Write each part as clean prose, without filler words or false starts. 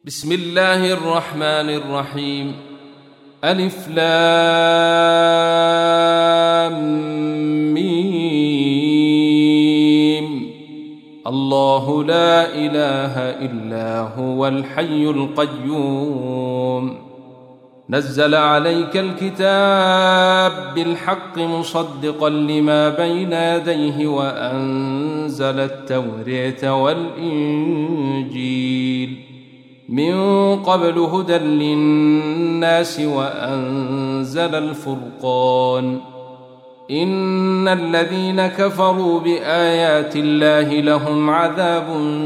بسم الله الرحمن الرحيم. ألف لام ميم. الله لا إله إلا هو الحي القيوم. نزل عليك الكتاب بالحق مصدقا لما بين يديه وأنزل التوراة والإنجيل من قبل هدى للناس وأنزل الفرقان. إن الذين كفروا بآيات الله لهم عذاب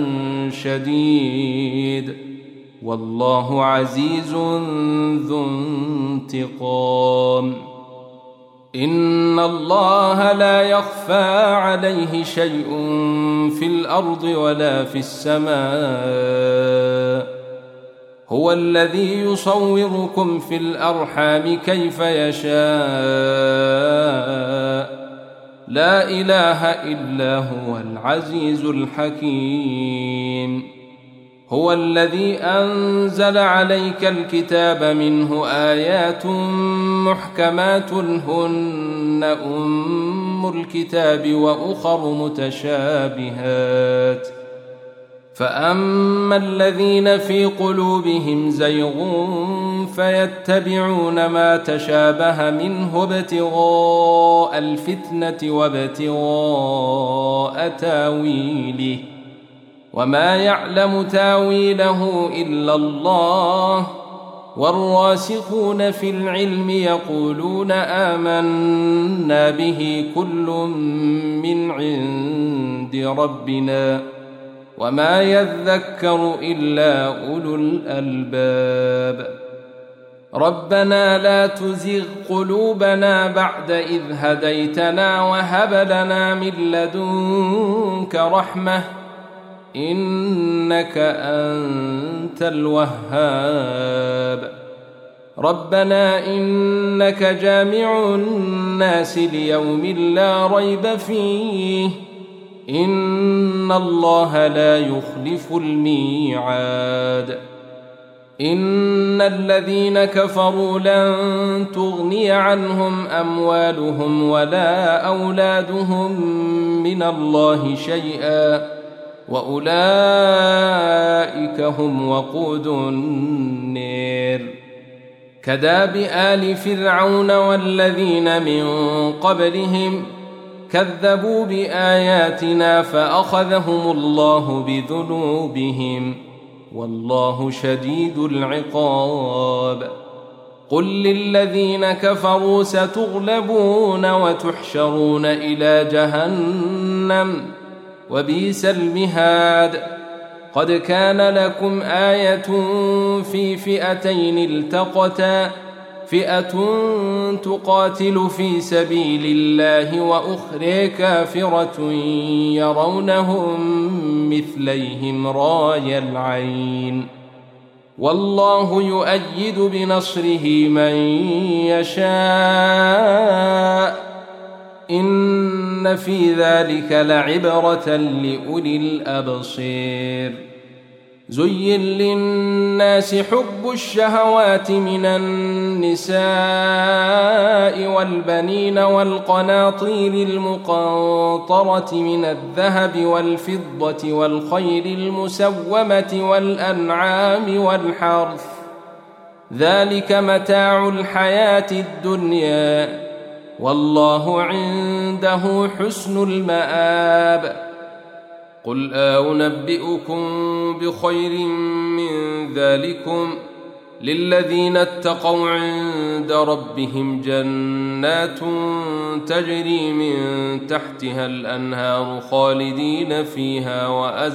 شديد والله عزيز ذو انتقام. إن الله لا يخفى عليه شيء في الأرض ولا في السماء. هو الذي يصوركم في الأرحام كيف يشاء. لا إله إلا هو العزيز الحكيم. هو الذي أنزل عليك الكتاب منه آيات محكمات هن أم الكتاب وأخر متشابهات. فأما الذين في قلوبهم زيغ فيتبعون ما تشابه منه ابتغاء الفتنة وابتغاء تاويله وما يعلم تاويله إلا الله. والراسخون في العلم يقولون آمنا به كل من عند ربنا وما يذكر إلا أولو الألباب. ربنا لا تزغ قلوبنا بعد إذ هديتنا وهب لنا من لدنك رحمة إنك أنت الوهاب. ربنا إنك جامع الناس ليوم لا ريب فيه إن الله لا يخلف الميعاد. إن الذين كفروا لن تغني عنهم أموالهم ولا أولادهم من الله شيئا وأولئك هم وقود النير. كداب آل فرعون والذين من قبلهم كذبوا بآياتنا فأخذهم الله بذنوبهم والله شديد العقاب. قل للذين كفروا ستغلبون وتحشرون إلى جهنم وبئس المهاد. قد كان لكم آية في فئتين التقتا فئة تقاتل في سبيل الله وأخرى كافرة يرونهم مثليهم راي العين والله يؤيد بنصره من يشاء. إن في ذلك لعبرة لأولي الأبصير. زين للناس حب الشهوات من النساء والبنين والقناطير المقنطرة من الذهب والفضة والخيل المسومة والأنعام والحرث ذلك متاع الحياة الدنيا والله عنده حسن المآب. قل أنبئكم بخير من ذلكم للذين اتقوا عند ربهم جنات تجري من تحتها الأنهار خالدين فيها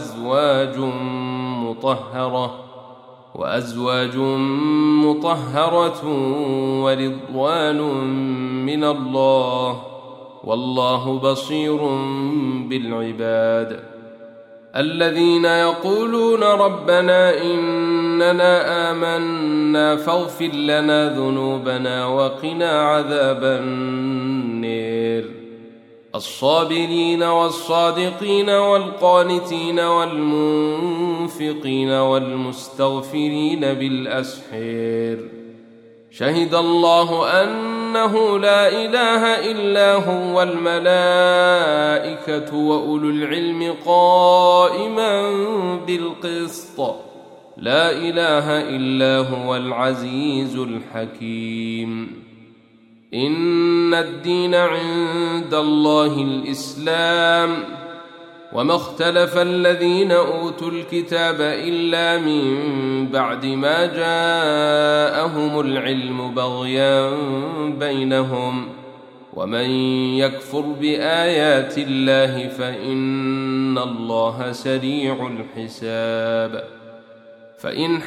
وأزواج مطهرة ورضوان من الله والله بصير بالعباد. الذين يقولون ربنا إننا آمنا فاغفر لنا ذنوبنا وقنا عذاب النير. الصابرين والصادقين والقانتين والمنفقين والمستغفرين بالأسحار شهد الله أنه لا إله إلا هو والملائكة وأولو العلم قائما بالقسط لا إله إلا هو العزيز الحكيم إن الدين عند الله الإسلام وما اختلف الذين أوتوا الكتاب إلا من بعد ما جاءهم العلم بغيا بينهم ومن يكفر بآيات الله فإن الله سريع الحساب فإن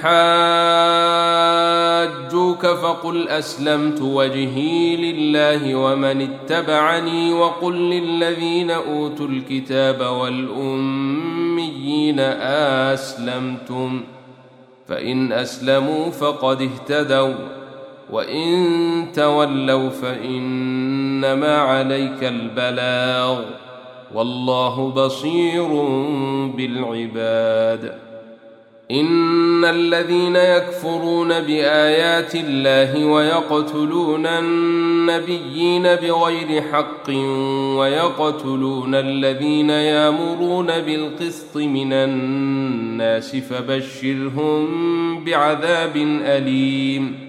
حاجوك فقل أسلمت وجهي لله ومن اتبعني وقل للذين أوتوا الكتاب والأميين أسلمتم فإن أسلموا فقد اهتدوا وإن تولوا فإنما عليك البلاغ والله بصير بالعباد إن الذين يكفرون بآيات الله ويقتلون النبيين بغير حق ويقتلون الذين يأمرون بالقسط من الناس فبشرهم بعذاب أليم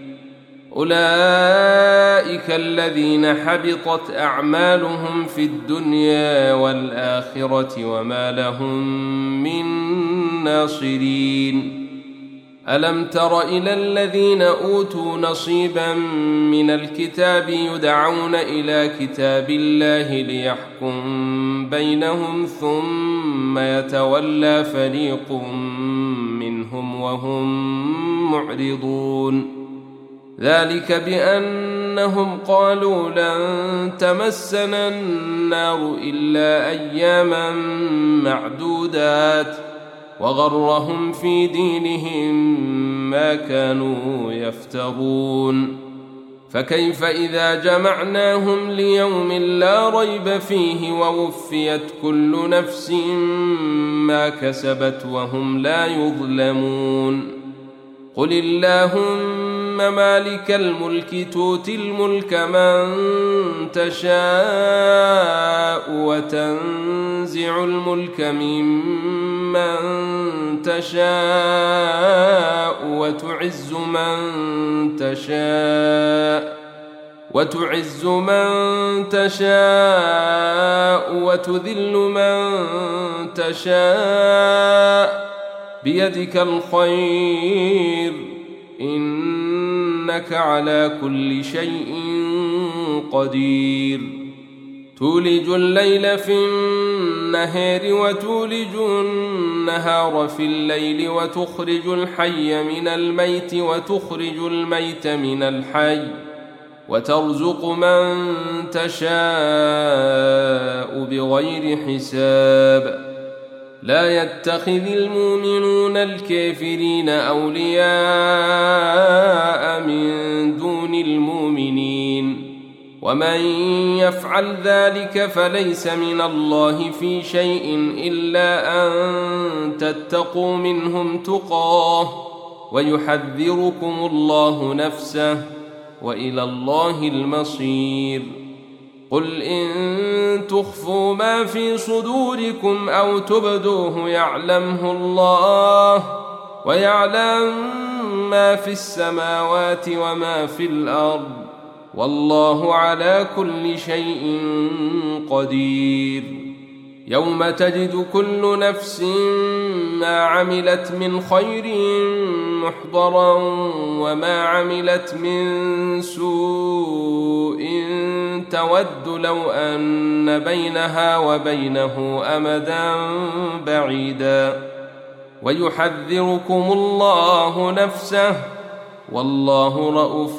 أولئك الذين حبطت أعمالهم في الدنيا والآخرة وما لهم من ناصرين ألم تر إلى الذين أوتوا نصيبا من الكتاب يدعون إلى كتاب الله ليحكم بينهم ثم يتولى فريق منهم وهم معرضون ذلك بأنهم قالوا لن تمسنا النار إلا أياما معدودات وغرهم في دينهم ما كانوا يفترون فكيف إذا جمعناهم ليوم لا ريب فيه ووفيت كل نفس ما كسبت وهم لا يظلمون قل اللهم مالك الملك تؤتي الملك من تشاء وتنزع الملك ممن تشاء وتعز من تشاء وتذل من تشاء بيدك الخير إنك على كل شيء قدير تولج الليل في النهار وتولج النهار في الليل وتخرج الحي من الميت وتخرج الميت من الحي وترزق من تشاء بغير حساب لا يتخذ المؤمنون الكافرين أولياء من دون المؤمنين ومن يفعل ذلك فليس من الله في شيء إلا أن تتقوا منهم تقاه ويحذركم الله نفسه وإلى الله المصير قل إن تخفوا ما في صدوركم أو تبدوه يعلمه الله ويعلم ما في السماوات وما في الأرض والله على كل شيء قدير يوم تجد كل نفس ما عملت من خير محضرا وما عملت من سوء تود لو أن بينها وبينه أمدا بعيدا ويحذركم الله نفسه والله رءوف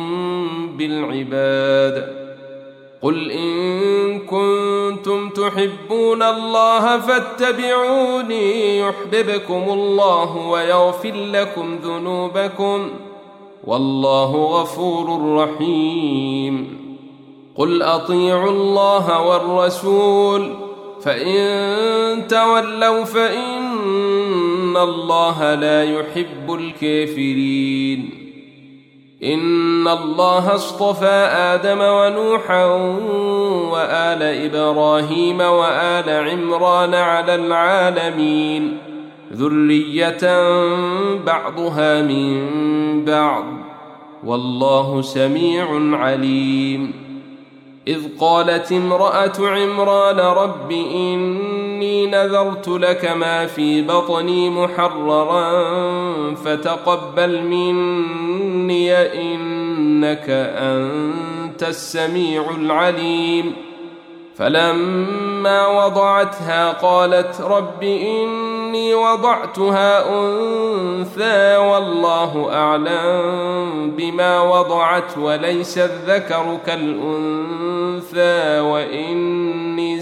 بالعباد قل إن كنتم تحبون الله فاتبعوني يحببكم الله ويغفر لكم ذنوبكم والله غفور رحيم قل أطيعوا الله والرسول فإن تولوا فإن الله لا يحب الكافرين. إن الله اصطفى آدم ونوحا وآل إبراهيم وآل عمران على العالمين ذرية بعضها من بعض والله سميع عليم. إذ قالت امرأة عمران رب إني نذرت لك ما في بطني محررا فتقبل مني إنك أنت السميع العليم. فلما وضعتها قالت رب إني وضعتها أنثى والله أعلم بما وضعت وليس الذكر كالأنثى وإني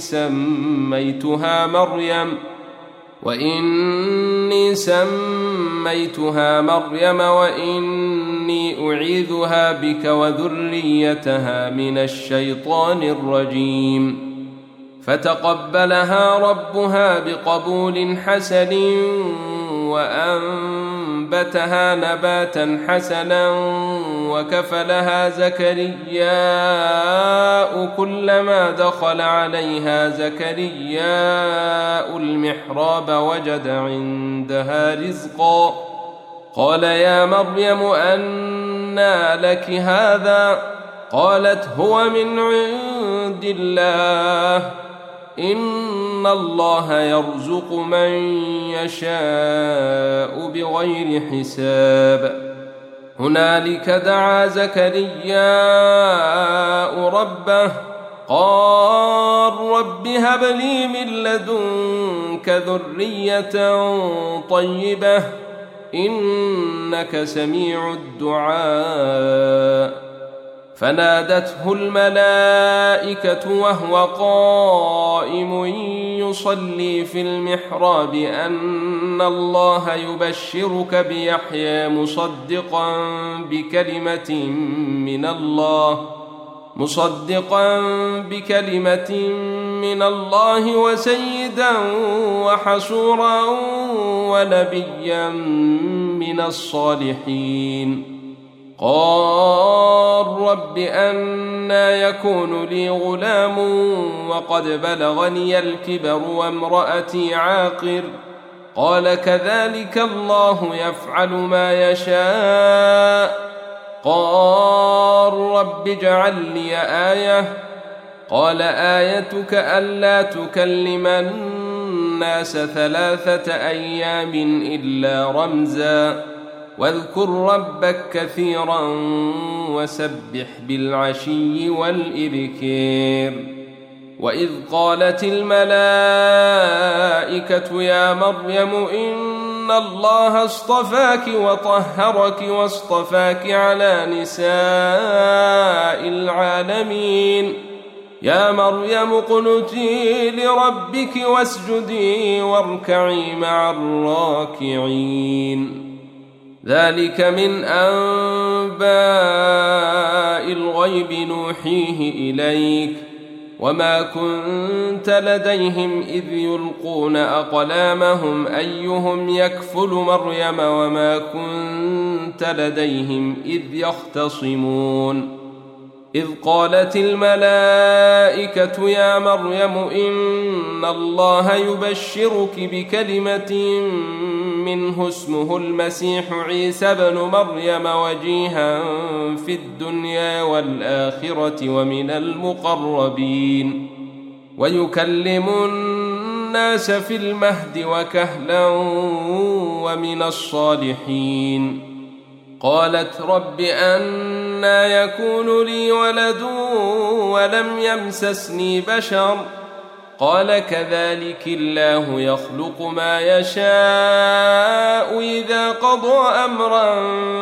سميتها مريم وإني أعيذها بك وذريتها من الشيطان الرجيم. فتقبلها ربها بقبول حسن وأنبتها نباتا حسنا وكفلها زكرياء كلما دخل عليها زكرياء المحراب وجد عندها رزقا قال يا مريم أنى لك هذا قالت هو من عند الله إن الله يرزق من يشاء بغير حساب. هنالك دعا زكرياء ربه قال رب هب لي من لدنك ذرية طيبة إنك سميع الدعاء. فنادته الملائكة وهو قائم يصلي في المحراب أن الله يبشرك بيحيى مصدقا بكلمة من الله وسيدا وحصورا ونبيا من الصالحين. قال رب أنى يكون لي غلام وقد بلغني الكبر وامرأتي عاقر قال كذلك الله يفعل ما يشاء. قال رب اجعل لي آية قال آيتك ألا تكلم الناس 3 أيام إلا رمزا واذكر ربك كثيرا وسبح بالعشي والإبكار. وإذ قالت الملائكة يا مريم إن الله اصطفاك وطهرك واصطفاك على نساء العالمين يا مريم اقنتي لربك واسجدي واركعي مع الراكعين. ذلك من أنباء الغيب نوحيه إليك وما كنت لديهم إذ يلقون أقلامهم أيهم يكفل مريم وما كنت لديهم إذ يختصمون. إذ قالت الملائكة يا مريم إن الله يبشرك بكلمة منه اسمه المسيح عيسى بن مريم وجيها في الدنيا والآخرة ومن المقربين ويكلم الناس في المهد وكهلا ومن الصالحين. قالت رب أنى يكون لي ولد ولم يمسسني بشر قال كذلك الله يخلق ما يشاء إذا قضى أمرا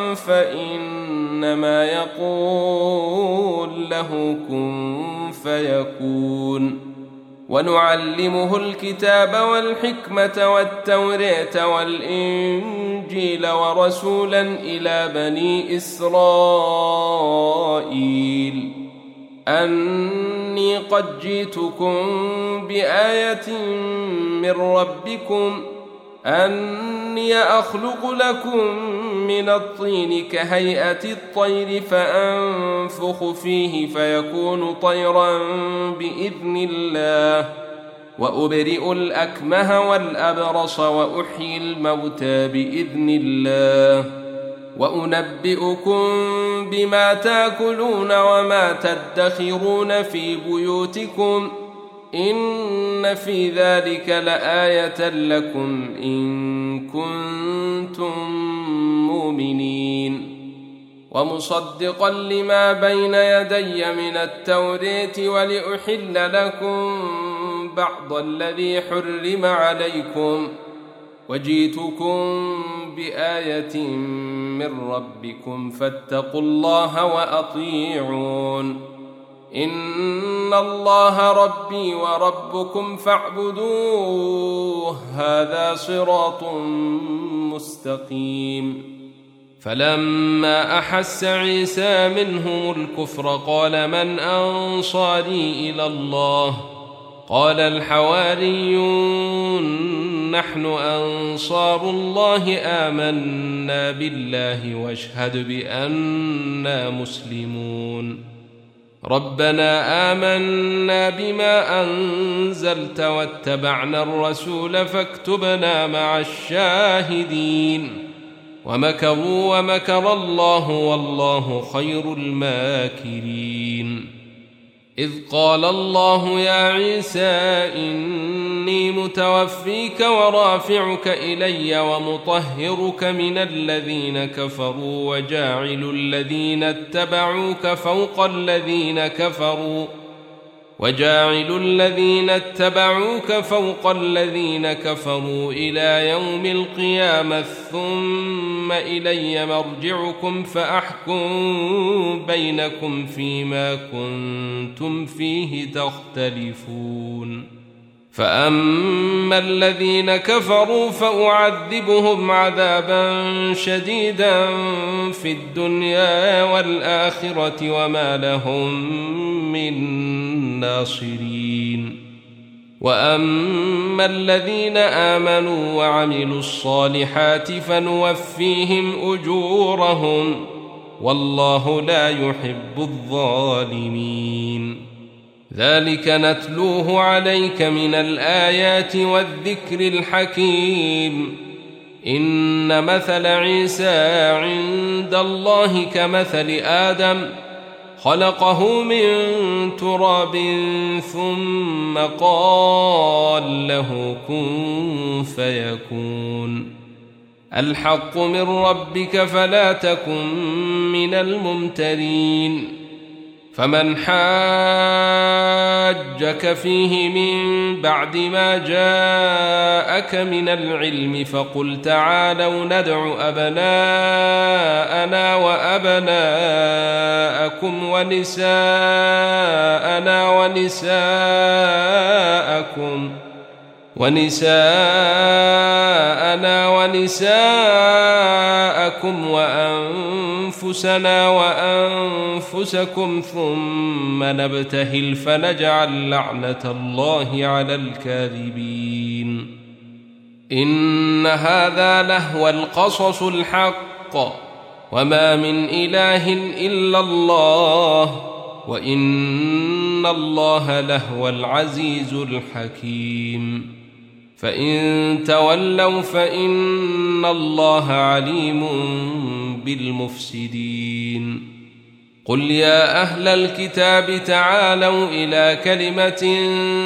فإنما يقول له كن فيكون. ونعلمه الكتاب والحكمة والتوراة والإنجيل ورسولا إلى بني إسرائيل أني قد جئتكم بآية من ربكم أني أخلق لكم من الطين كهيئة الطير فأنفخ فيه فيكون طيرا بإذن الله وأبرئ الأكمه والأبرص وأحيي الموتى بإذن الله وأنبئكم بما تأكلون وما تدخرون في بيوتكم إن في ذلك لآية لكم إن كنتم مؤمنين ومصدقا لما بين يدي من التوراة ولأحل لكم بعض الذي حرم عليكم وجئتكم بآية من ربكم فاتقوا الله وأطيعون إن الله ربي وربكم فاعبدوه هذا صراط مستقيم فلما أحس عيسى منهم الكفر قال من أنصاري إلى الله قال الحواريون نحن أنصار الله آمنا بالله واشهد بأننا مسلمون ربنا آمنا بما أنزلت واتبعنا الرسول فاكتبنا مع الشاهدين ومكروا ومكر الله والله خير الماكرين إذ قال الله يا عيسى إني متوفيك ورافعك إلي ومطهرك من الذين كفروا وجاعل الذين اتبعوك فوق الذين كفروا إلى يوم القيامة ثم إلي مرجعكم فأحكم بينكم فيما كنتم فيه تختلفون فأما الذين كفروا فأعذبهم عذابا شديدا في الدنيا والآخرة وما لهم من ناصرين وأما الذين آمنوا وعملوا الصالحات فنوفيهم أجورهم والله لا يحب الظالمين ذلك نتلوه عليك من الآيات والذكر الحكيم إن مثل عيسى عند الله كمثل آدم خلقه من تراب ثم قال له كن فيكون الحق من ربك فلا تكن من الممترين فمن حاجك فيه من بعد ما جاءك من العلم فقل تعالوا ندع أبناءنا وأبناءكم ونساءنا ونساءكم وأنفسنا وأنفسكم ثم نبتهل فنجعل لعنة الله على الكاذبين إن هذا لهو القصص الحق وما من إله إلا الله وإن الله لهو العزيز الحكيم فإن تولوا فإن الله عليم بالمفسدين قل يا أهل الكتاب تعالوا إلى كلمة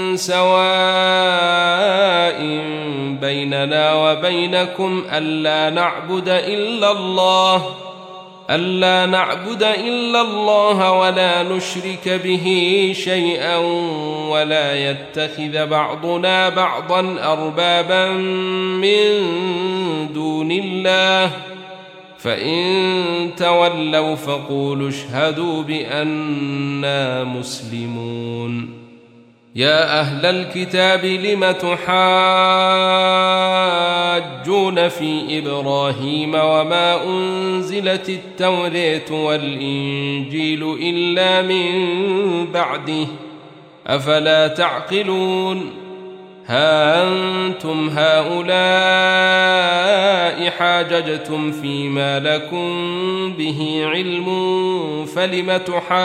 سواء بيننا وبينكم ألا نعبد إلا الله ولا نشرك به شيئا ولا يتخذ بعضنا بعضا أربابا من دون الله فإن تولوا فقولوا اشهدوا بأننا مسلمون يا أهل الكتاب لم تحاجون في إبراهيم وما أنزلت التوراة والإنجيل إلا من بعده أفلا تعقلون ها أنتم هؤلاء حاججتم فيما لكم به علم فلم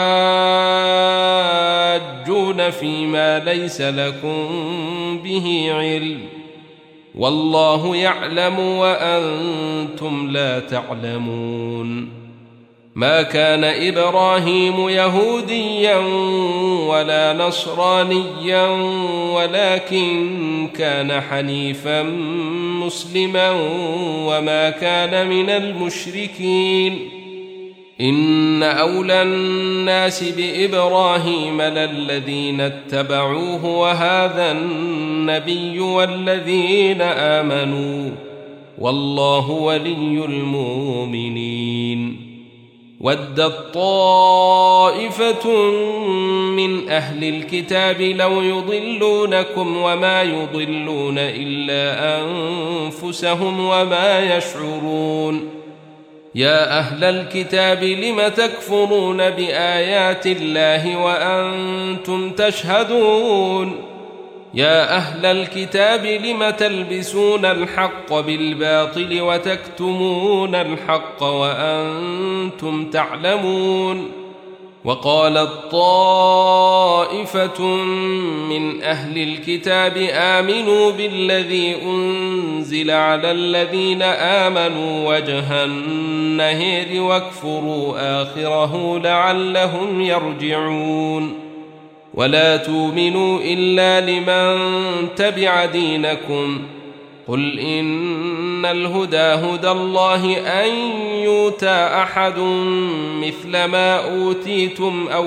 تحاجون فيما ليس لكم به علم والله يعلم وأنتم لا تعلمون ما كان إبراهيم يهوديا ولا نصرانيا ولكن كان حنيفا مسلما وما كان من المشركين إن أولى الناس بإبراهيم للذين اتبعوه وهذا النبي والذين آمنوا والله ولي المؤمنين ودت طائفة من أهل الكتاب لو يضلونكم وما يضلون إلا أنفسهم وما يشعرون يا أهل الكتاب لم تكفرون بآيات الله وأنتم تشهدون يا أهل الكتاب لم تلبسون الحق بالباطل وتكتمون الحق وأنتم تعلمون وقالت طائفة من أهل الكتاب آمنوا بالذي أنزل على الذين آمنوا وجه النهار واكفروا آخره لعلهم يرجعون ولا تؤمنوا إلا لمن تبع دينكم قل إن الهدى هدى الله أن يؤتى أحد مثل ما أوتيتم أو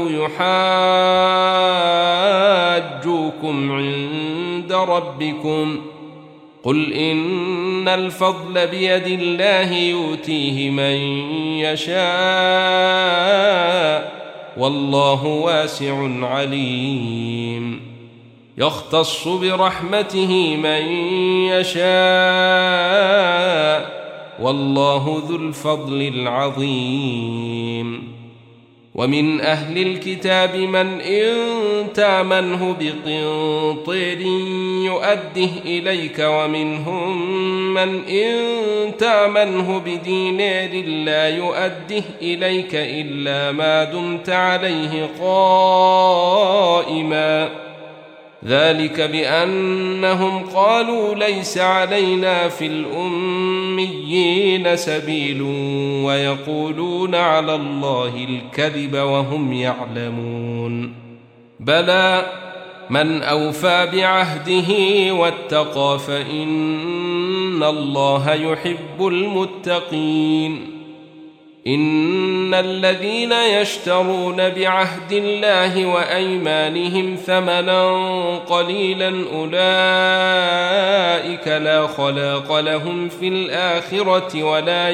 يحاجوكم عند ربكم قل إن الفضل بيد الله يؤتيه من يشاء والله واسع عليم يختص برحمته من يشاء والله ذو الفضل العظيم ومن أهل الكتاب من إن تامنه بقنطير يؤده إليك ومنهم من إن تامنه بدينار لا يؤده إليك إلا ما دمت عليه قائما ذلك بأنهم قالوا ليس علينا في الأميين سبيل ويقولون على الله الكذب وهم يعلمون بلى من أوفى بعهده واتقى فإن الله يحب المتقين إن الذين يشترون بعهد الله وأيمانهم ثمنا قليلا أولئك لا خلاق لهم في الآخرة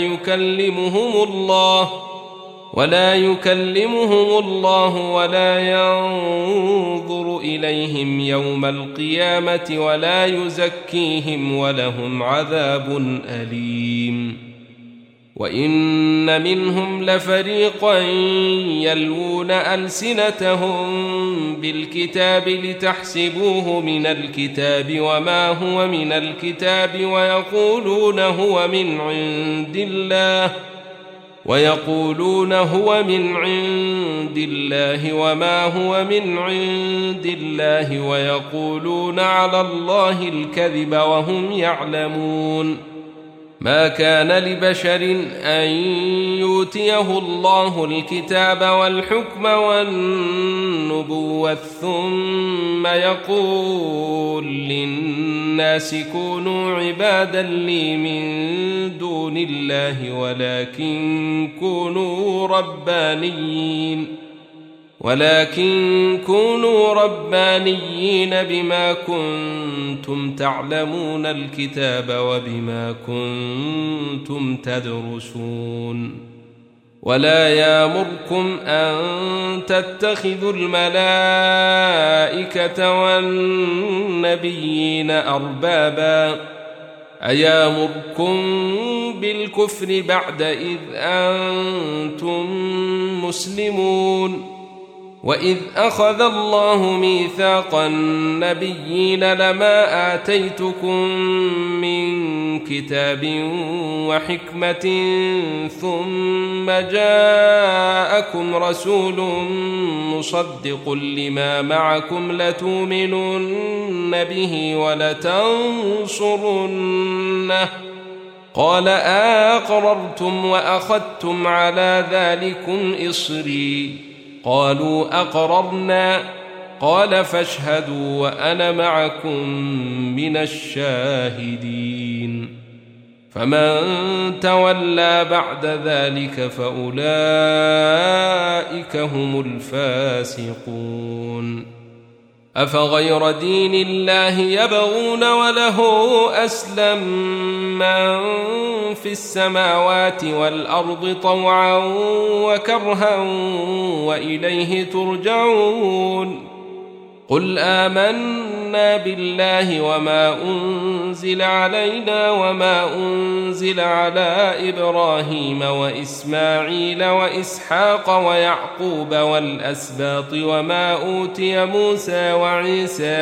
ولا يكلمهم الله ولا ينظر إليهم يوم القيامة ولا يزكيهم ولهم عذاب أليم وإن منهم لفريقا يلوون ألسنتهم بالكتاب لتحسبوه من الكتاب وما هو من الكتاب ويقولون هو من عند الله وما هو من عند الله ويقولون على الله الكذب وهم يعلمون ما كان لبشر أن يؤتيه الله الكتاب والحكم والنبوة ثم يقول للناس كونوا عبادا لي من دون الله ولكن كونوا ربانيين بما كنتم تعلمون الكتاب وبما كنتم تدرسون ولا يامركم أن تتخذوا الملائكة والنبيين أربابا أيامركم بالكفر بعد إذ أنتم مسلمون وإذ أخذ الله ميثاق النبيين لما آتيتكم من كتاب وحكمة ثم جاءكم رسول مصدق لما معكم لتؤمنن به ولتنصرنه قال أقررتم وأخذتم على ذلكم إصري قالوا أقررنا قال فاشهدوا وأنا معكم من الشاهدين فمن تولى بعد ذلك فأولئك هم الفاسقون أفغير دين الله يبغون وله أسلم من في السماوات والأرض طوعا وكرها وإليه ترجعون قل آمنا بالله وما أنزل علينا وما أنزل على إبراهيم وإسماعيل وإسحاق ويعقوب والأسباط وما أوتي موسى وعيسى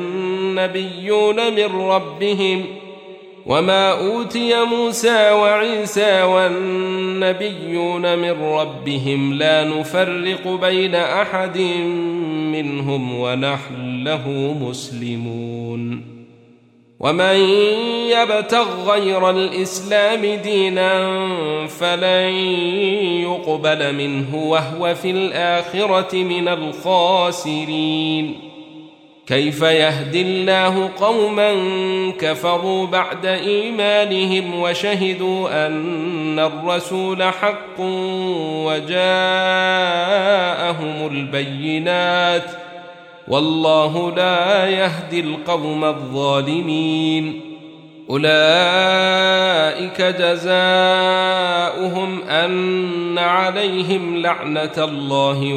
والنبيون من ربهم لا نفرق بين أحد منهم ونحن له مسلمون ومن يبتغ غير الإسلام دينا فلن يقبل منه وهو في الآخرة من الخاسرين كيف يهدي الله قوما كفروا بعد إيمانهم وشهدوا أن الرسول حق وجاءهم البينات والله لا يهدي القوم الظالمين أولئك جزاؤهم أن عليهم لعنة الله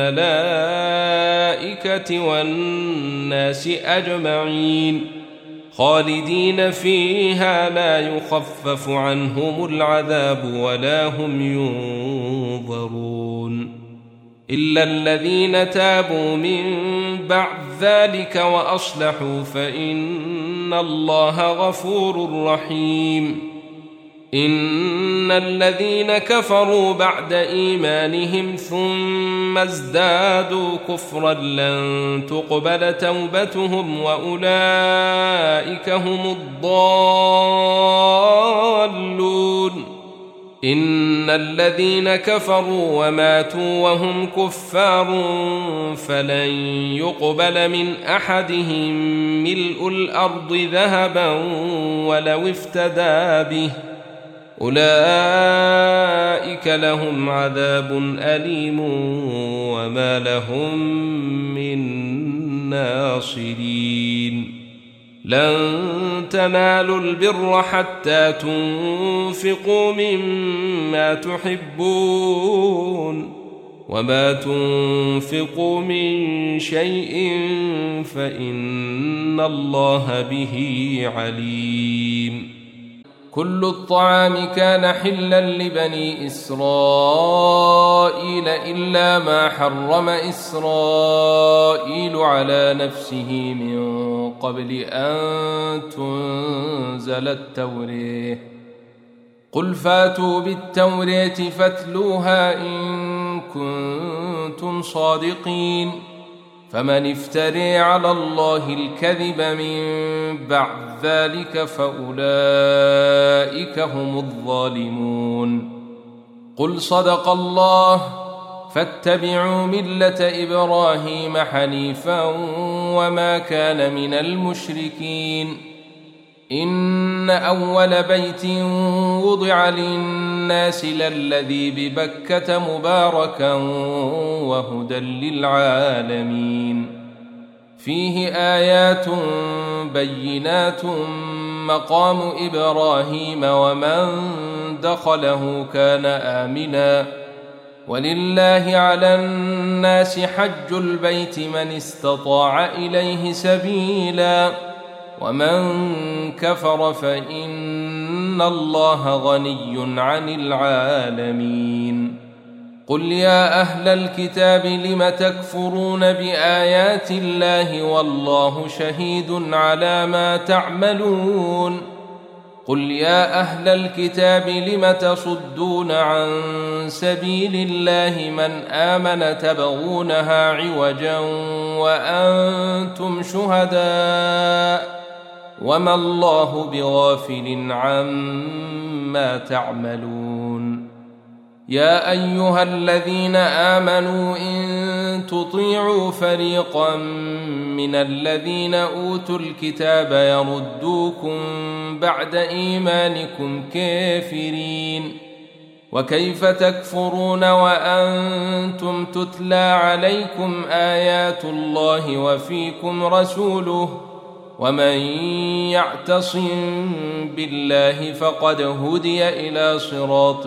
والملائكة والناس أجمعين خالدين فيها لا يخفف عنهم العذاب ولا هم ينظرون إلا الذين تابوا من بعد ذلك وأصلحوا فإن الله غفور رحيم إن الذين كفروا بعد إيمانهم ثم ازدادوا كفرا لن تقبل توبتهم وأولئك هم الضالون إن الذين كفروا وماتوا وهم كفار فلن يقبل من أحدهم ملء الأرض ذهبا ولو افتدى به أولئك لهم عذاب أليم وما لهم من ناصرين لن تنالوا البر حتى تنفقوا مما تحبون وما تنفقوا من شيء فإن الله به عليم كل الطعام كان حلا لبني إسرائيل إلا ما حرم إسرائيل على نفسه من قبل أن تنزل التوراة قل فاتوا بالتوراة فاتلوها إن كنتم صادقين فمن افتري على الله الكذب من بعد ذلك فأولئك هم الظالمون قل صدق الله فاتبعوا ملة إبراهيم حنيفا وما كان من المشركين إن أول بيت وضع للناس للذي ببكة مباركا وهدى للعالمين فيه آيات بينات مقام إبراهيم ومن دخله كان آمنا ولله على الناس حج البيت من استطاع إليه سبيلا ومن كفر فإن الله غني عن العالمين قل يا أهل الكتاب لم تكفرون بآيات الله والله شهيد على ما تعملون قل يا أهل الكتاب لم تصدون عن سبيل الله من آمن تبغونها عوجا وأنتم شهداء وما الله بغافل عما تعملون يا أيها الذين آمنوا إن تطيعوا فريقا من الذين أوتوا الكتاب يردوكم بعد إيمانكم كافرين وكيف تكفرون وأنتم تتلى عليكم آيات الله وفيكم رسوله ومن يعتصم بالله فقد هدي إلى صراط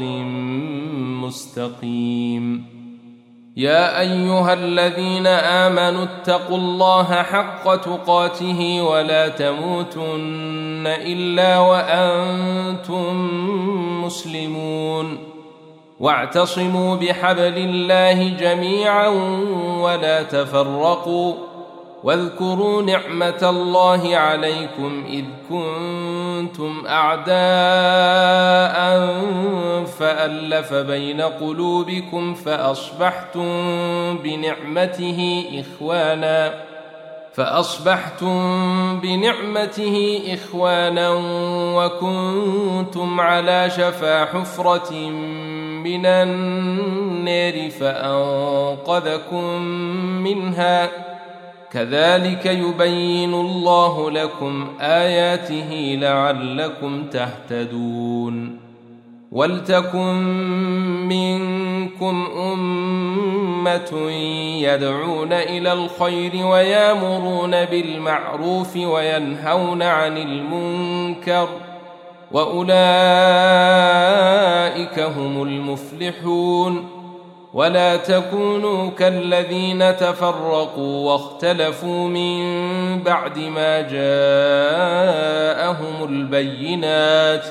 مستقيم يا أيها الذين آمنوا اتقوا الله حق تقاته ولا تموتن إلا وأنتم مسلمون واعتصموا بحبل الله جميعا ولا تفرقوا واذكروا نعمة الله عليكم إذ كنتم أعداء فألف بين قلوبكم فأصبحتم بنعمته إخوانا وكنتم على شفا حفرة من النار فأنقذكم منها كذلك يبين الله لكم آياته لعلكم تهتدون ولتكن منكم أمة يدعون إلى الخير ويأمرون بالمعروف وينهون عن المنكر وأولئك هم المفلحون ولا تكونوا كالذين تفرقوا واختلفوا من بعد ما جاءهم البينات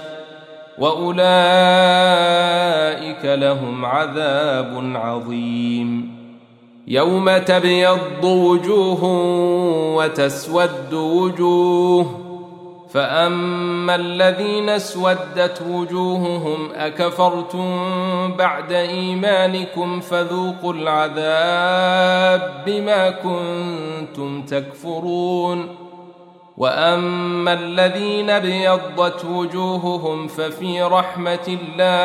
وأولئك لهم عذاب عظيم يوم تبيض وجوه وتسود وجوه فأما الذين اسودت وجوههم أكفرتم بعد إيمانكم فذوقوا العذاب بما كنتم تكفرون وأما الذين ابيضت وجوههم ففي رحمة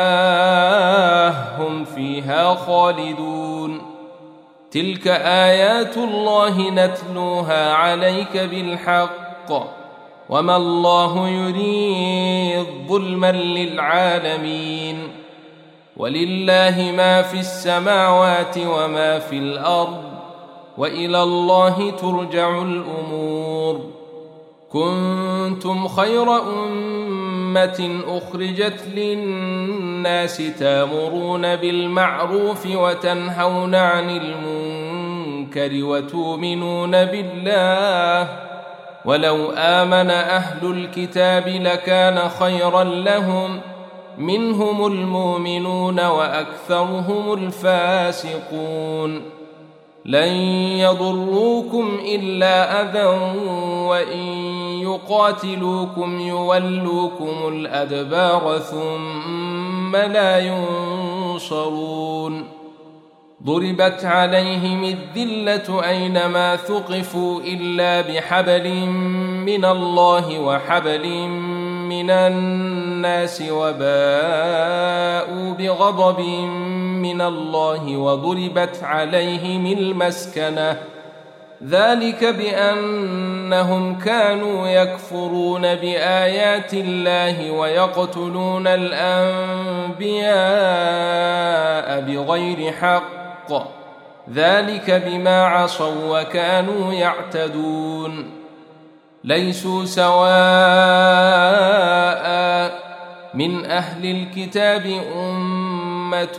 الله هم فيها خالدون تلك آيات الله نتلوها عليك بالحق وما الله يريد ظلما للعالمين ولله ما في السماوات وما في الأرض وإلى الله ترجع الأمور كنتم خير أمة أخرجت للناس تأمرون بالمعروف وتنهون عن المنكر وتؤمنون بالله ولو آمن أهل الكتاب لكان خيرا لهم منهم المؤمنون وأكثرهم الفاسقون لن يضروكم إلا أذى وإن يقاتلوكم يولوكم الأدبار ثم لا ينصرون ضربت عليهم الذلة أينما ثقفوا إلا بحبل من الله وحبل من الناس وباءوا بغضب من الله وضربت عليهم المسكنة ذلك بأنهم كانوا يكفرون بآيات الله ويقتلون الأنبياء بغير حق ذلك بما عصوا وكانوا يعتدون ليسوا سواء من أهل الكتاب أمة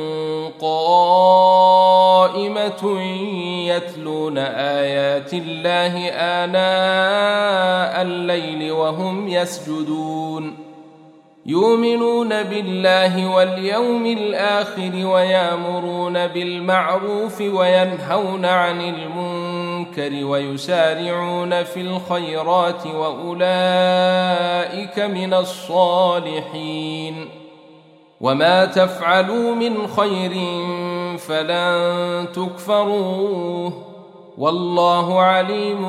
قائمة يتلون آيات الله آناء الليل وهم يسجدون يؤمنون بالله واليوم الآخر ويأمرون بالمعروف وينهون عن المنكر ويسارعون في الخيرات وأولئك من الصالحين وما تفعلوا من خير فلن تكفروه والله عليم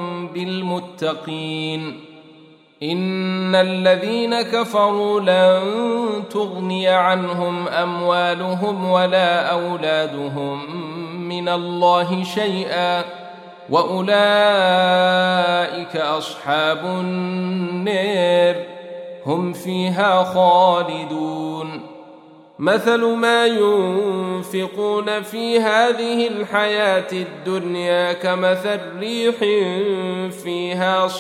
بالمتقين إن الذين كفروا لن تغني عنهم أموالهم ولا أولادهم من الله شيئا وأولئك أصحاب النار هم فيها خالدون مثل ما ينفقون في هذه الحياة الدنيا كمثل ريح فيها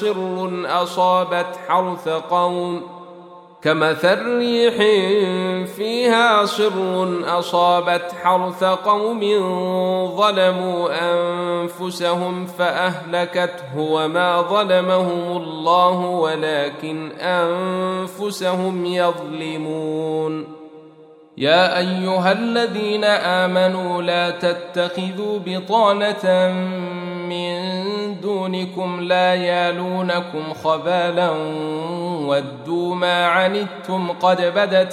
صر أصابت حرث قوم ظلموا أنفسهم فأهلكته وما ظلمهم الله ولكن أنفسهم يظلمون يا أيها الذين آمنوا لا تتخذوا بطانة من دونكم لا يالونكم خبالا ودوا ما عنتم قد بدت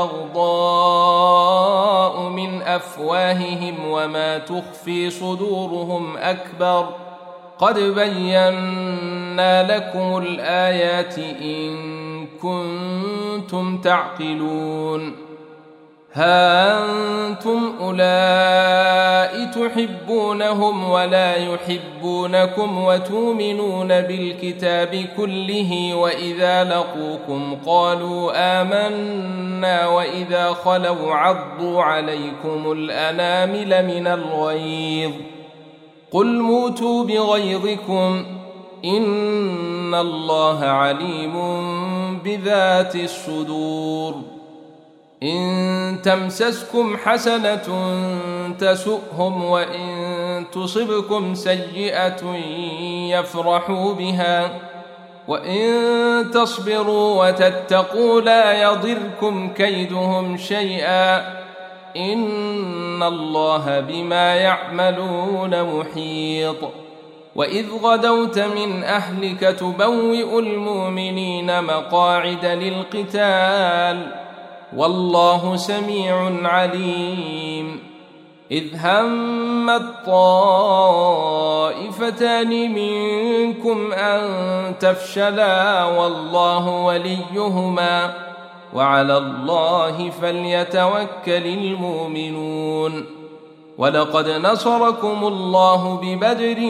البغضاء من أفواههم وما تخفي صدورهم أكبر قد بينا لكم الآيات إن كنتم تعقلون ها أنتم أولئك تحبونهم ولا يحبونكم وتؤمنون بالكتاب كله وإذا لقوكم قالوا آمنا وإذا خلوا عضوا عليكم الأنامل من الغيظ قل موتوا بغيظكم إن الله عليم بذات الصدور إن تمسسكم حسنة تسؤهم وإن تصبكم سيئة يفرحوا بها وإن تصبروا وتتقوا لا يضركم كيدهم شيئا إن الله بما يعملون محيط وإذ غدوت من أهلك تبوئ المؤمنين مقاعد للقتال والله سميع عليم إذ همت طائفتان منكم أن تفشلا والله وليهما وعلى الله فليتوكل المؤمنون ولقد نصركم الله ببدر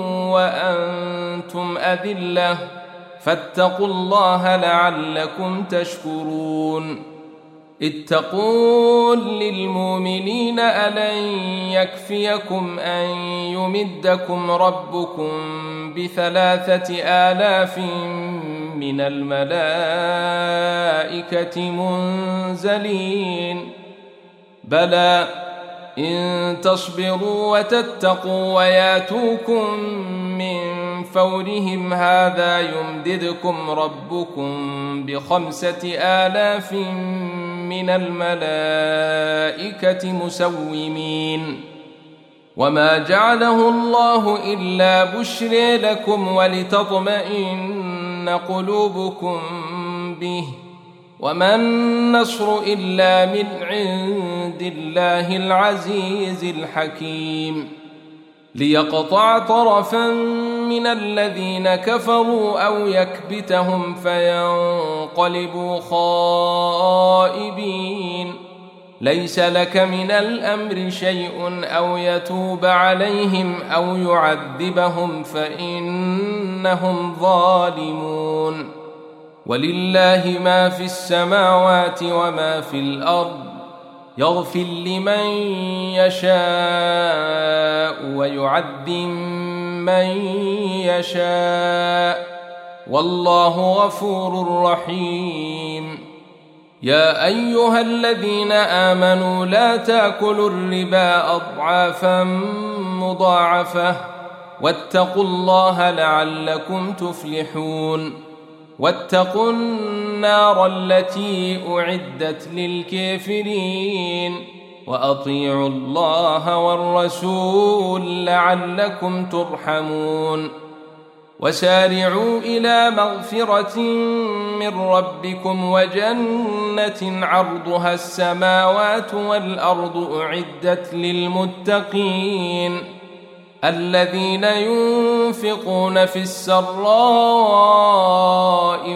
وأنتم أذلة فاتقوا الله لعلكم تشكرون إذ تقول للمؤمنين ألن يكفيكم أن يمدكم ربكم ب3,000 من الملائكة منزلين بلى إن تصبروا وتتقوا وياتوكم من فورهم هذا يمددكم ربكم ب5,000 من الملائكة مسومين وما جعله الله إلا بشرى لكم ولتطمئن قلوبكم به وما النصر إلا من عند الله العزيز الحكيم ليقطع طرفا من الذين كفروا أو يكبتهم فينقلبوا خائبين ليس لك من الأمر شيء أو يتوب عليهم أو يعذبهم فإنهم ظالمون ولله ما في السماوات وما في الأرض يغفر لمن يشاء ويعذب من يشاء والله غفور رحيم يا أيها الذين آمنوا لا تأكلوا الربا أضعافا مضاعفة واتقوا الله لعلكم تفلحون واتقوا النار التي أعدت للكافرين وأطيعوا الله والرسول لعلكم ترحمون وسارعوا إلى مغفرة من ربكم وجنة عرضها السماوات والأرض أعدت للمتقين الذين ينفقون في السراء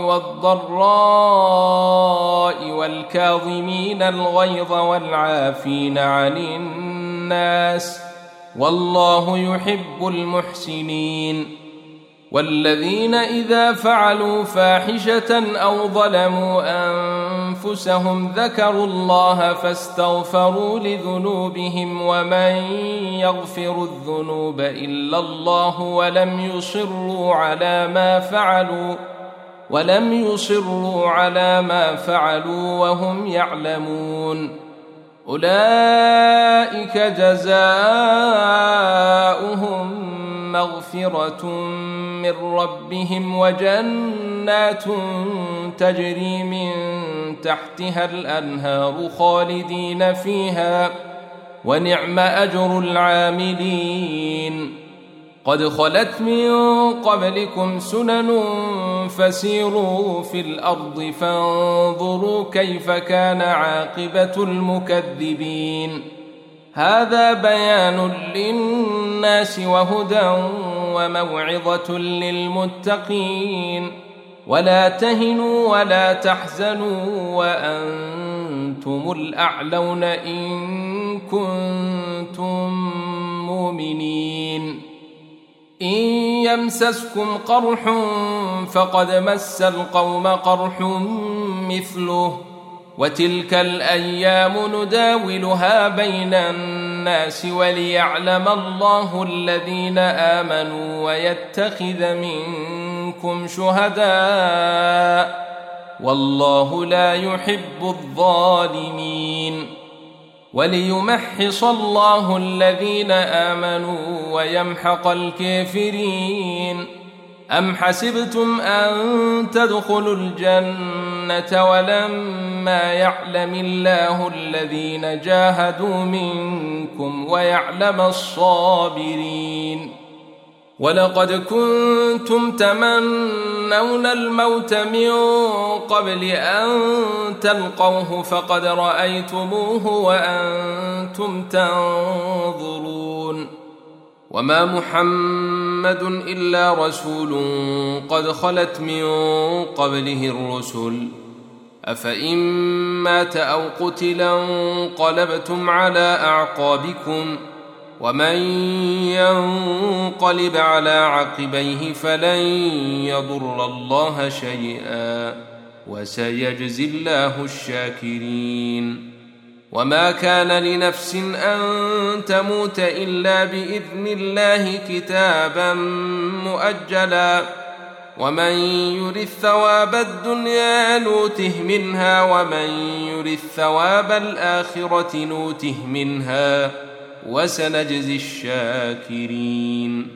والضراء والكاظمين الغيظ والعافين عن الناس والله يحب المحسنين والذين إذا فعلوا فاحشة أو ظلموا أنفسهم ذكروا الله فاستغفروا لذنوبهم ومن يغفر الذنوب إلا الله ولم يصروا على ما فعلوا وهم يعلمون أولئك جزاؤهم مغفرة من ربهم وجنات تجري من تحتها الأنهار خالدين فيها ونعم أجر العاملين قد خلت من قبلكم سنن فسيروا في الأرض فانظروا كيف كان عاقبة المكذبين هذا بيان للناس وهدى وموعظة للمتقين ولا تهنوا ولا تحزنوا وأنتم الأعلون إن كنتم مؤمنين إن يمسسكم قرح فقد مس القوم قرح مثله وتلك الأيام نداولها بين الناس وليعلم الله الذين آمنوا ويتخذ منكم شهداء والله لا يحب الظالمين وليمحص الله الذين آمنوا ويمحق الكافرين أم حسبتم أن تدخلوا الجنة ولما يعلم الله الذين جاهدوا منكم ويعلم الصابرين ولقد كنتم تمنون الموت من قبل أن تلقوه فقد رأيتموه وأنتم تنظرون وما محمد إلا رسول قد خلت من قبله الرسل أفإن مات أو قتلا انقلبتم على أعقابكم ومن ينقلب على عقبيه فلن يضر الله شيئا وسيجزي الله الشاكرين وما كان لنفس أن تموت إلا بإذن الله كتابا مؤجلا ومن يرد ثواب الدنيا نوته منها ومن يرد ثواب الآخرة نوته منها وسنجزي الشاكرين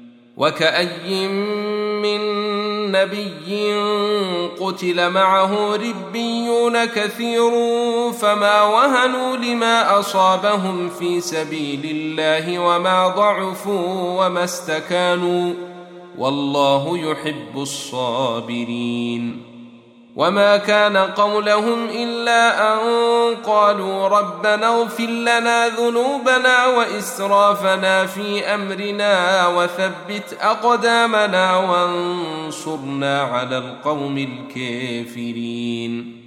وكأي من نبي قتل معه ربيون كثير فما وهنوا لما أصابهم في سبيل الله وما ضعفوا وما استكانوا والله يحب الصابرين وما كان قولهم إلا أن قالوا ربنا اغفر لنا ذنوبنا وإسرافنا في أمرنا وثبت أقدامنا وانصرنا على القوم الكافرين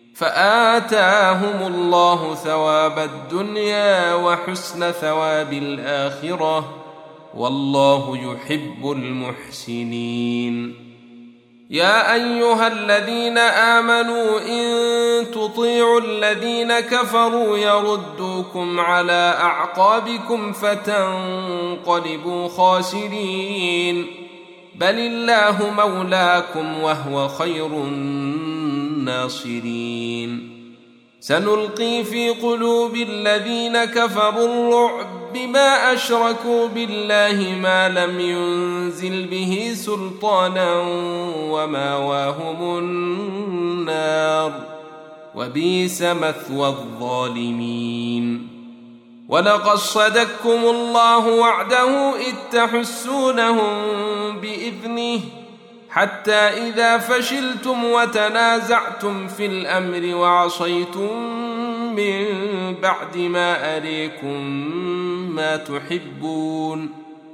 فآتاهم الله ثواب الدنيا وحسن ثواب الآخرة والله يحب المحسنين يا أيها الذين آمنوا إن تطيعوا الذين كفروا يردوكم على أعقابكم فتنقلبوا خاسرين بل الله مولاكم وهو خير الناصرين سنلقي في قلوب الذين كفروا الرعب بما أشركوا بالله ما لم ينزل به سلطانا ومأواهم النار وبئس مثوى الظالمين. ولقد صدقكم الله وعده إذ تحسونهم بإذنه حتى إذا فشلتم وتنازعتم في الأمر وعصيتم من بعد ما أريكم ما تحبون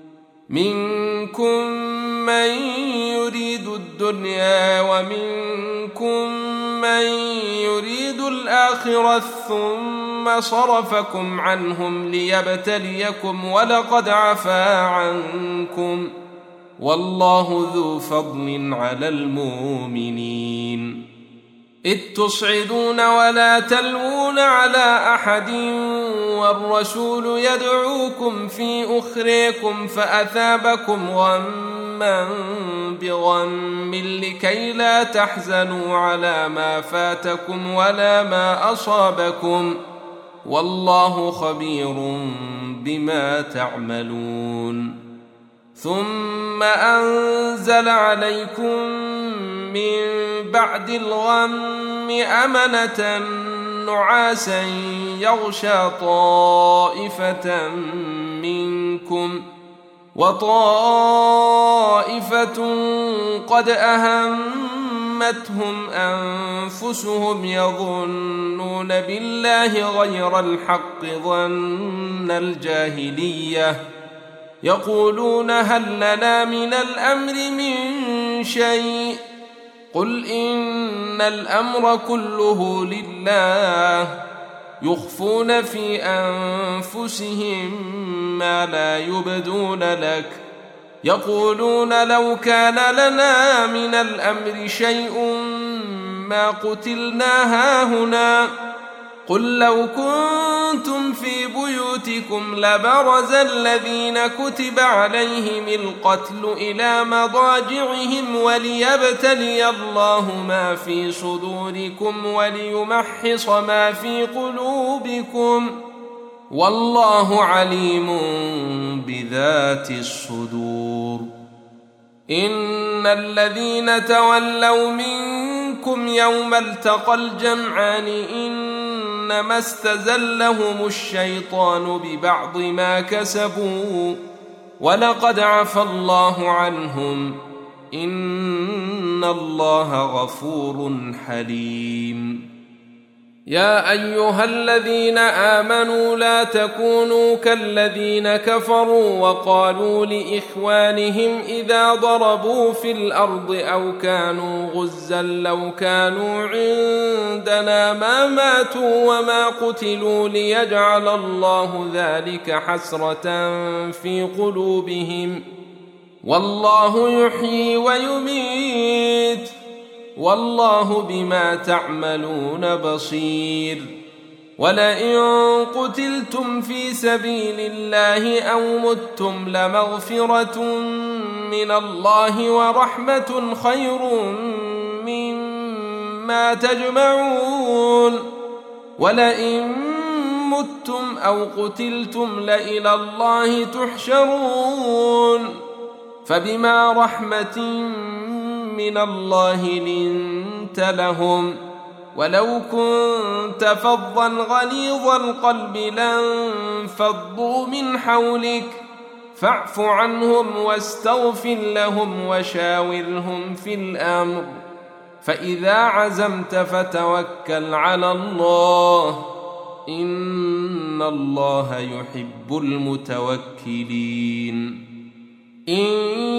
منكم من يريد الدنيا ومنكم من يريد الآخرة ثم صرفكم عنهم ليبتليكم ولقد عفا عنكم والله ذو فضل على المؤمنين. إذ تصعدون ولا تلوون على أحد والرسول يدعوكم في أخريكم فأثابكم غما بغم لكي لا تحزنوا على ما فاتكم ولا ما أصابكم والله خبير بما تعملون. ثم أنزل عليكم من بعد الغم أمنة نعاسا يغشى طائفة منكم وطائفة قد أهمتهم أنفسهم يظنون بالله غير الحق ظن الجاهلية يقولون هل لنا من الأمر من شيء قل إن الأمر كله لله يخفون في أنفسهم ما لا يبدون لك يقولون لو كان لنا من الأمر شيء ما قتلنا هاهنا قل لو كنتم في بيوتكم لبرز الذين كتب عليهم القتل إلى مضاجعهم وليبتلي الله ما في صدوركم وليمحص ما في قلوبكم والله عليم بذات الصدور. إن الذين تولوا منكم يوم التقى الجمعان إنما استزلهم الشيطان ببعض ما كسبوا ولقد عفى الله عنهم إن الله غفور حليم. يا أيها الذين آمنوا لا تكونوا كالذين كفروا وقالوا لإخوانهم إذا ضربوا في الأرض أو كانوا غزا لو كانوا عندنا ما ماتوا وما قتلوا ليجعل الله ذلك حسرة في قلوبهم والله يحيي ويميت والله بما تعملون بصير. ولئن قتلتم في سبيل الله أو متم لمغفرة من الله ورحمة خير مما تجمعون. ولئن متم أو قتلتم لإلى الله تحشرون. فبما رحمة من الله لنت لهم ولو كنت فظا غليظ القلب لانفضوا من حولك فاعف عنهم واستغفر لهم وشاورهم في الأمر فإذا عزمت فتوكل على الله إن الله يحب المتوكلين. إن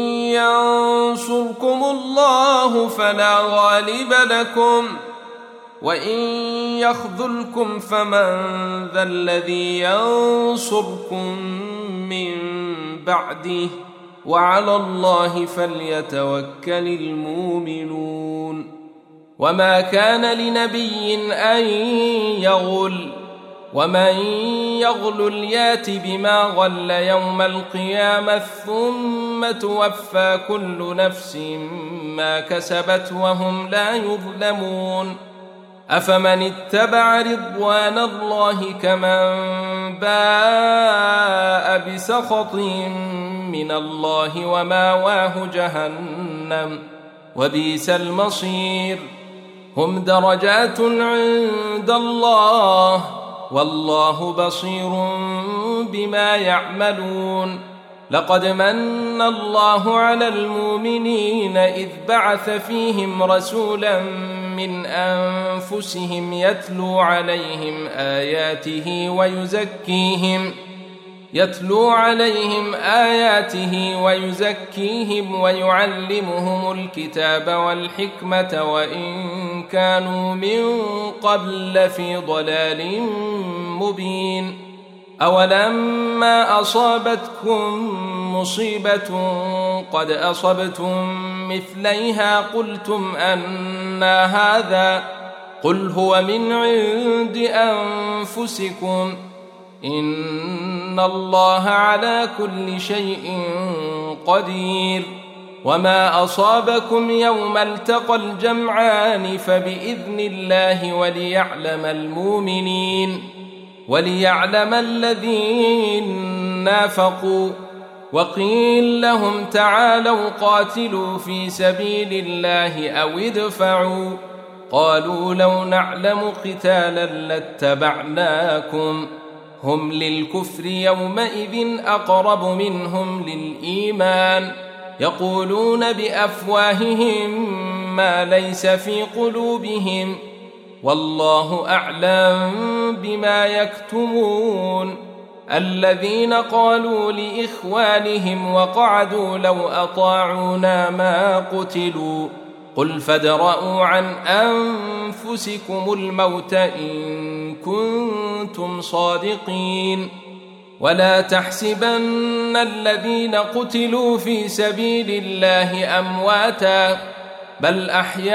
ينصركم الله فلا غالب لكم وإن يخذلكم فمن ذا الذي ينصركم من بعده وعلى الله فليتوكل المؤمنون. وما كان لنبي أن يغل ومن يغل يات بما غل يوم القيامة ثم توفى كل نفس ما كسبت وهم لا يظلمون. أفمن اتبع رضوان الله كمن باء بسخط من الله وماواه جهنم وبئس المصير هم درجات عند الله والله بصير بما يعملون لقد من الله على المؤمنين إذ بعث فيهم رسولا من أنفسهم يتلو عليهم آياته ويزكيهم ويعلمهم الكتاب والحكمة وإن كانوا من قبل لفي ضلال مبين أولما أصابتكم مصيبة قد أصبتم مثليها قلتم أنى هذا قل هو من عند أنفسكم إن الله على كل شيء قدير وما أصابكم يوم التقى الجمعان فبإذن الله وليعلم الذين نافقوا وقيل لهم تعالوا قاتلوا في سبيل الله أو ادفعوا قالوا لو نعلم قتالا لاتبعناكم هم للكفر يومئذ أقرب منهم للإيمان يقولون بأفواههم ما ليس في قلوبهم والله أعلم بما يكتمون الذين قالوا لإخوانهم وقعدوا لو أطاعونا ما قتلوا قل فادرءوا عن أنفسكم الموت إن كنتم صادقين ولا تحسبن الذين قتلوا في سبيل الله أمواتا بل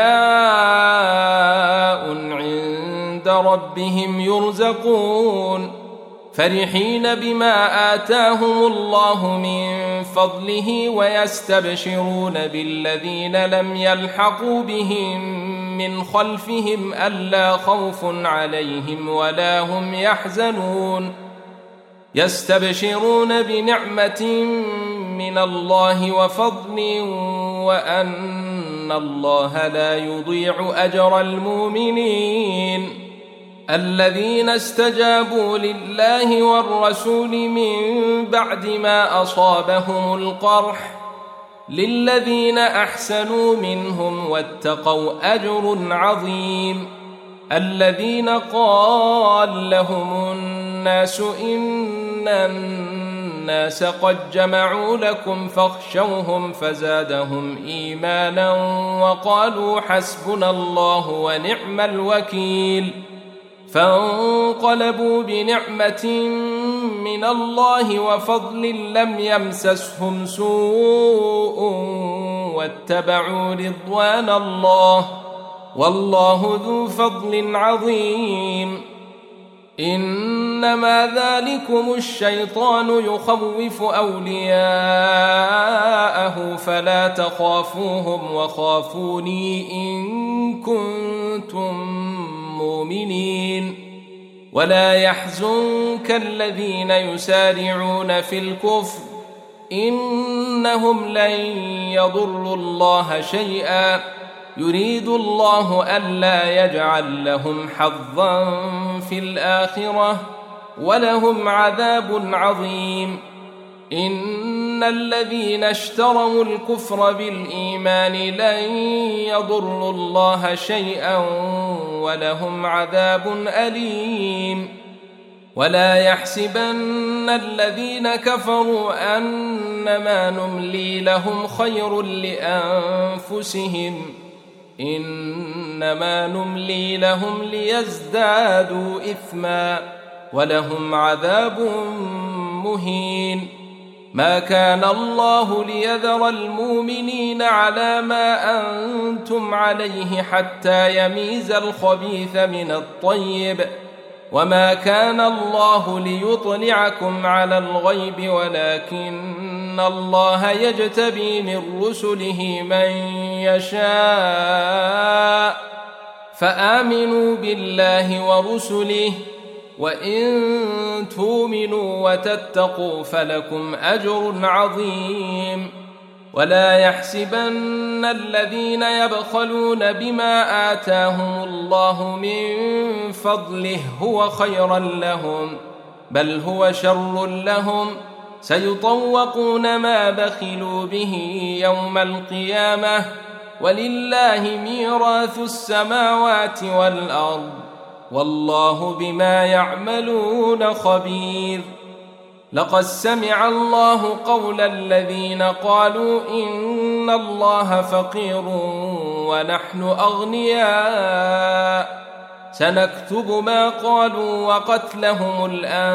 أحياء عند ربهم يرزقون فرحين بما آتاهم الله من فضله ويستبشرون بالذين لم يلحقوا بهم من خلفهم ألا خوف عليهم ولا هم يحزنون يستبشرون بنعمة من الله وفضل وأن الله لا يضيع أجر المؤمنين الذين استجابوا لله والرسول من بعد ما أصابهم القرح للذين أحسنوا منهم واتقوا أجر عظيم الذين قال لهم الناس إن الناس قد جمعوا لكم فاخشوهم فزادهم إيمانا وقالوا حسبنا الله ونعم الوكيل فانقلبوا بنعمة من الله وفضل لم يمسسهم سوء واتبعوا رضوان الله والله ذو فضل عظيم إنما ذلكم الشيطان يخوف أولياءه فلا تخافوهم وخافوني إن كنتم مؤمنين ولا يحزنك الذين يسارعون في الكفر إنهم لن يضروا الله شيئا يريد الله ألا يجعل لهم حظا في الآخرة ولهم عذاب عظيم إن الذين اشتروا الكفر بالإيمان لن يضروا الله شيئا ولهم عذاب أليم ولا يحسبن الذين كفروا أنما نملي لهم خير لأنفسهم إنما نملي لهم ليزدادوا إثما ولهم عذاب مهين ما كان الله ليذر المؤمنين على ما أنتم عليه حتى يميز الخبيث من الطيب وما كان الله ليطلعكم على الغيب ولكن الله يجتبي من رسله من يشاء فآمنوا بالله ورسله، وإن تؤمنوا وتتقوا فلكم أجر عظيم. ولا يحسبن الذين يبخلون بما آتاهم الله من فضله هو خيرا لهم، بل هو شر لهم، سيطوقون ما بخلوا به يوم القيامة، ولله ميراث السماوات والأرض، والله بما يعملون خبير. لقد سمع الله قول الذين قالوا إن الله فقير ونحن أغنياء، سنكتب ما قالوا وقتلهم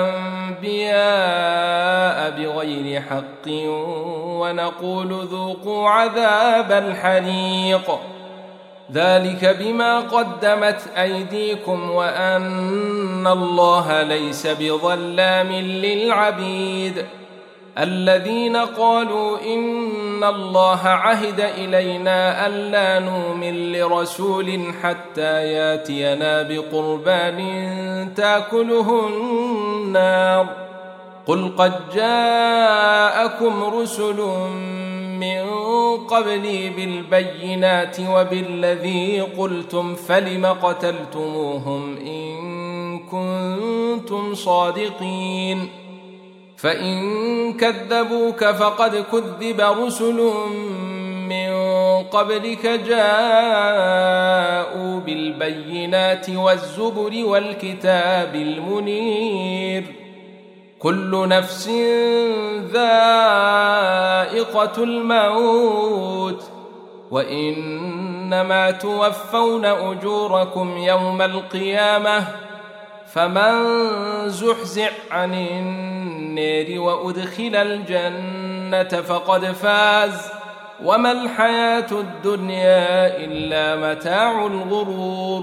الأنبياء بغير حق، ونقول ذوقوا عذاب الحريق، ذلك بما قدمت أيديكم وأن الله ليس بظلام للعبيد. الذين قالوا إن الله عهد إلينا ألا نؤمن لرسول حتى ياتينا بقربان تأكله النار، قل قد جاءكم رسل من قبلي بالبينات وبالذي قلتم، فلم قتلتموهم إن كنتم صادقين؟ فإن كذبوك فقد كذب رسل من قبلك جاءوا بالبينات والزبر والكتاب المنير. كل نفس ذائقة الموت، وإنما توفون أجوركم يوم القيامة، فمن زحزح عن النار وأدخل الجنة فقد فاز، وما الحياة الدنيا إلا متاع الغرور.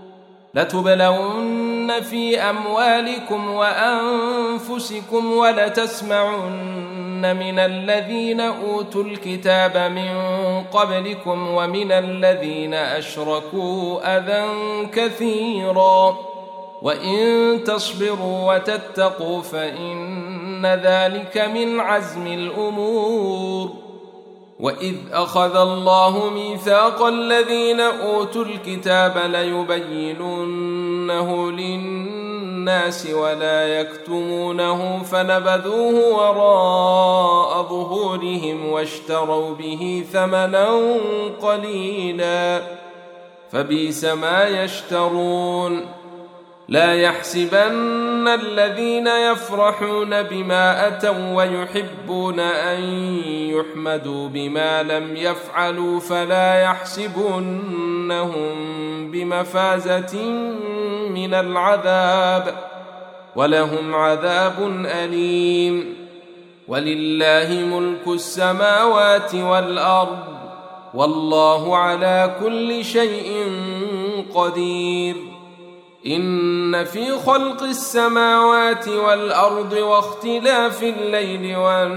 لتبلون في أموالكم وأنفسكم ولتسمعن من الذين أوتوا الكتاب من قبلكم ومن الذين أشركوا أذى كثيرا، وإن تصبروا وتتقوا فإن ذلك من عزم الأمور. وإذ أخذ الله ميثاق الذين أوتوا الكتاب ليبيننه للناس ولا يكتمونه، فنبذوه وراء ظهورهم واشتروا به ثمنا قليلا، فبئس ما يشترون. لا يحسبن الذين يفرحون بما أتوا ويحبون أن يحمدوا بما لم يفعلوا فلا يحسبنهم بمفازة من العذاب، ولهم عذاب أليم. ولله ملك السماوات والأرض، والله على كل شيء قدير. إن في خلق السماوات والأرض واختلاف الليل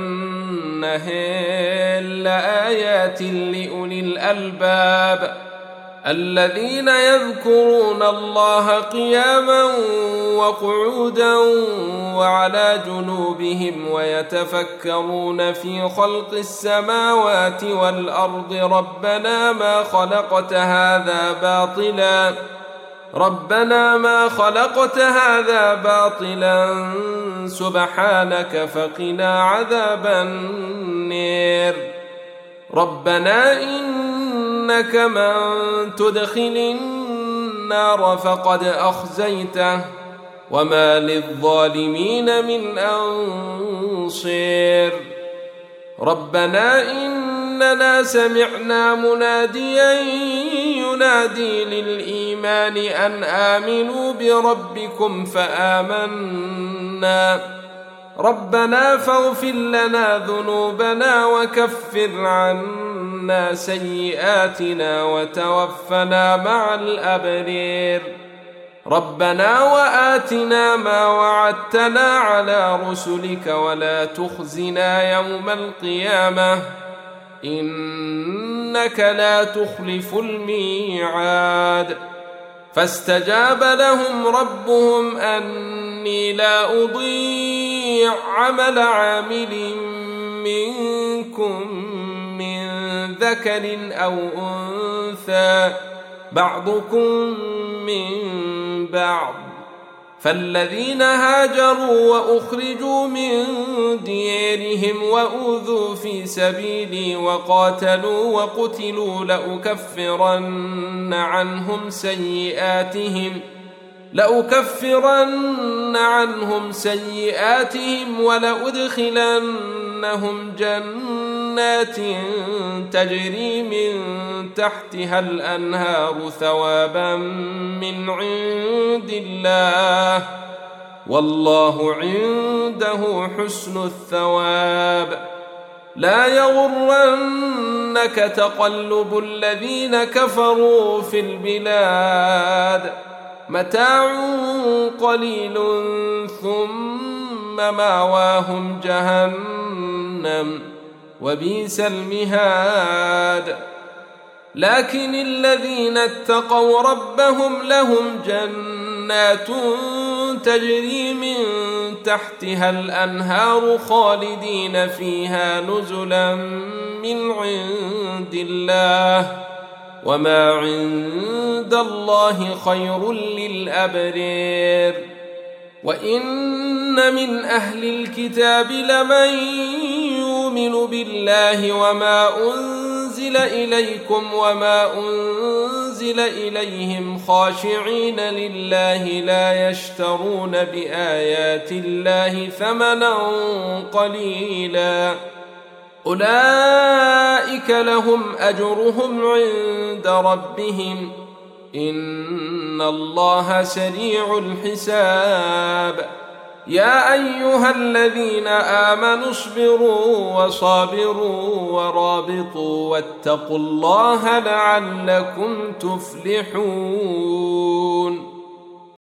والنهار لآيات لأولي الألباب، الذين يذكرون الله قياما وقعودا وعلى جنوبهم ويتفكرون في خلق السماوات والأرض ربنا ما خلقت هذا باطلا سبحانك فقنا عذاب النار. ربنا إنك من تدخل النار فقد أخزيته، وما للظالمين من أنصير. ربنا إننا سمعنا مناديا ينادي للإيمان أن آمنوا بربكم فآمنا، ربنا فاغفر لنا ذنوبنا وكفر عنا سيئاتنا وتوفنا مع الأبرار. ربنا وآتنا ما وعدتنا على رسلك ولا تخزنا يوم القيامة إنك لا تخلف الميعاد. فاستجاب لهم ربهم أني لا أضيع عمل عامل منكم من ذكر أو أنثى بعضكم من بعض، فالذين هاجروا وأخرجوا من ديارهم وأوذوا في سبيلي وقاتلوا وقتلوا لأكفرن عنهم سيئاتهم ولأدخلنهم جنات تجري من تحتها الأنهار ثوابا من عند الله، والله عنده حسن الثواب. لا يغرنك تقلب الذين كفروا في البلاد، متاع قليل ثم مأواهم جهنم وبئس المهاد. لكن الذين اتقوا ربهم لهم جنات تجري من تحتها الأنهار خالدين فيها نزلا من عند الله، وما عند الله خير للأبرار. وإن من أهل الكتاب لمن يؤمن بالله وما أنزل إليكم وما أنزل إليهم خاشعين لله لا يشترون بآيات الله ثمنا قليلا، أولئك لهم أجرهم عند ربهم إن الله سريع الحساب. يا أيها الذين آمنوا اصبروا وصابروا ورابطوا واتقوا الله لعلكم تفلحون.